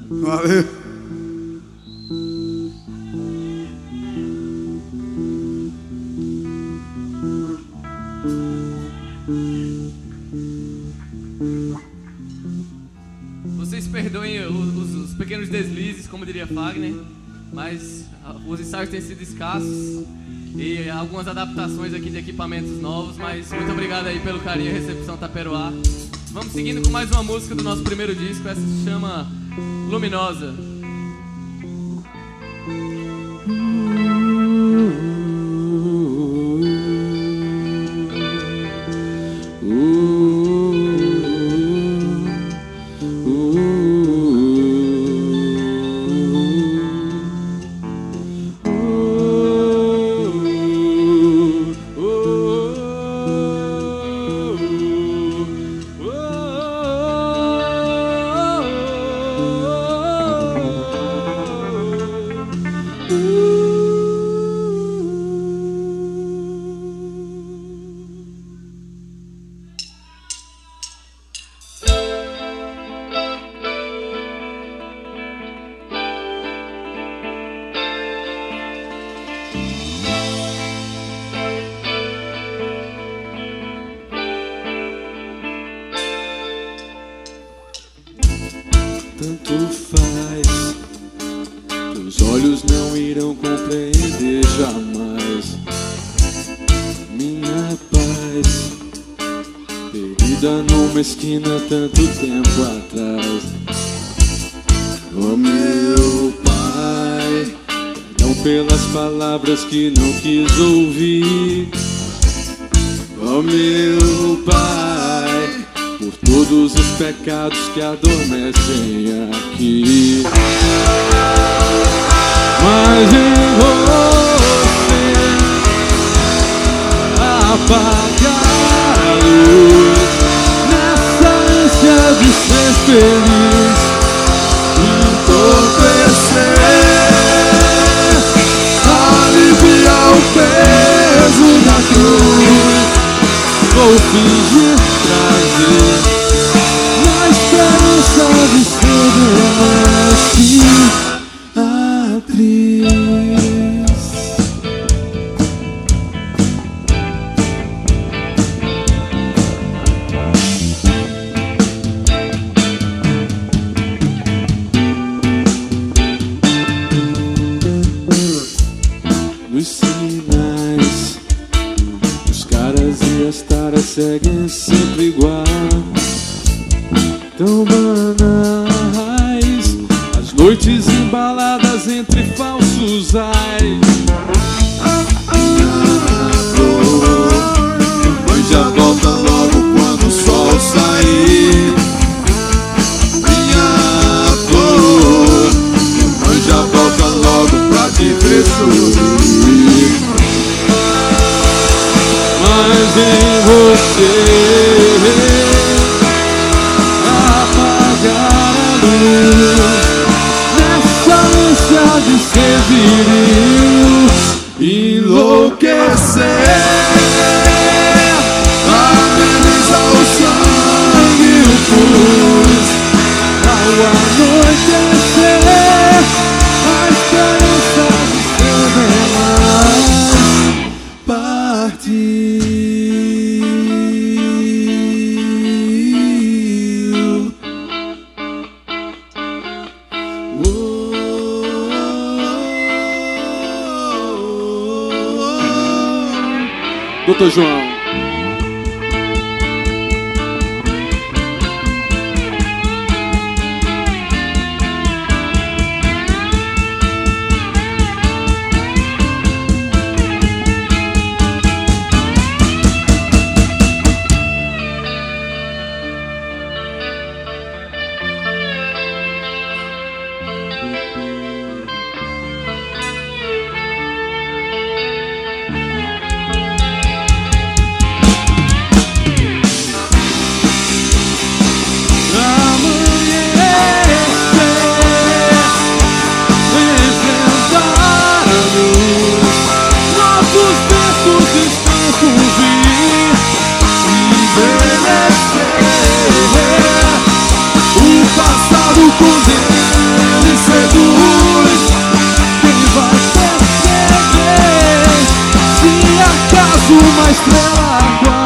Valeu. Vocês perdoem os pequenos deslizes, como diria Fagner, mas os ensaios têm sido escassos e algumas adaptações aqui de equipamentos novos, mas muito obrigado aí pelo carinho e recepção Taperoá. Vamos seguindo com mais uma música do nosso primeiro disco, essa se chama Luminosa. Tanto faz, teus olhos não irão compreender jamais minha paz, perdida numa esquina tanto tempo atrás. Oh meu Pai, perdão pelas palavras que não quis ouvir. Oh meu Pai, por todos os pecados que adormecem aqui. Mas em você apagar a luz, nessa ânsia de ser feliz, entorpecer, aliviar o peso da cruz. Vou fingir trazer na esperança de ser uma atriz. Nos sinais, os caras e as taras seguem sempre igual, tão banais, as noites embaladas entre falsos ais. Mas já volta logo quando o sol sair. Minha flor, mas já volta logo pra te ver sorrir. Mas em você apagar a luz, nessa ânsia de ser viril, enlouquecer, amenizar o sangue e o pus, ao anoitecer, a esperança de ser bem mais partir. Doutor João. uma estrela